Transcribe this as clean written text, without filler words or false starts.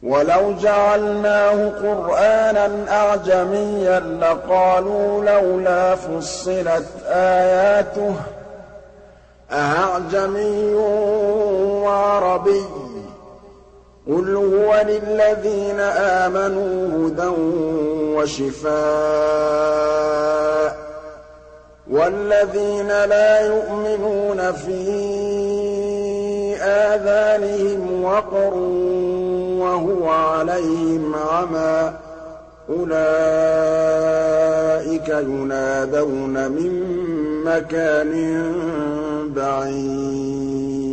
وَلَوْ جَعَلْنَاهُ قُرْآنًا أَعْجَمِيًّا لَّقَالُوا لَوْلَا فُصِّلَتْ آيَاتُهُ ۖ أَأَعْجَمِيٌّ وَعَرَبِيٌّ ۗ قُلْ هُوَ لِلَّذِينَ آمَنُوا هُدًى وَشِفَاءٌ ۖ وَالَّذِينَ لَا يُؤْمِنُونَ فِي آذَانِهِمْ وَقْرٌ وَهُوَ عَلَيْهِمْ عَمًى ۚ أُولَٰئِكَ يُنَادَوْنَ مِن مَّكَانٍ بَعِيدٍ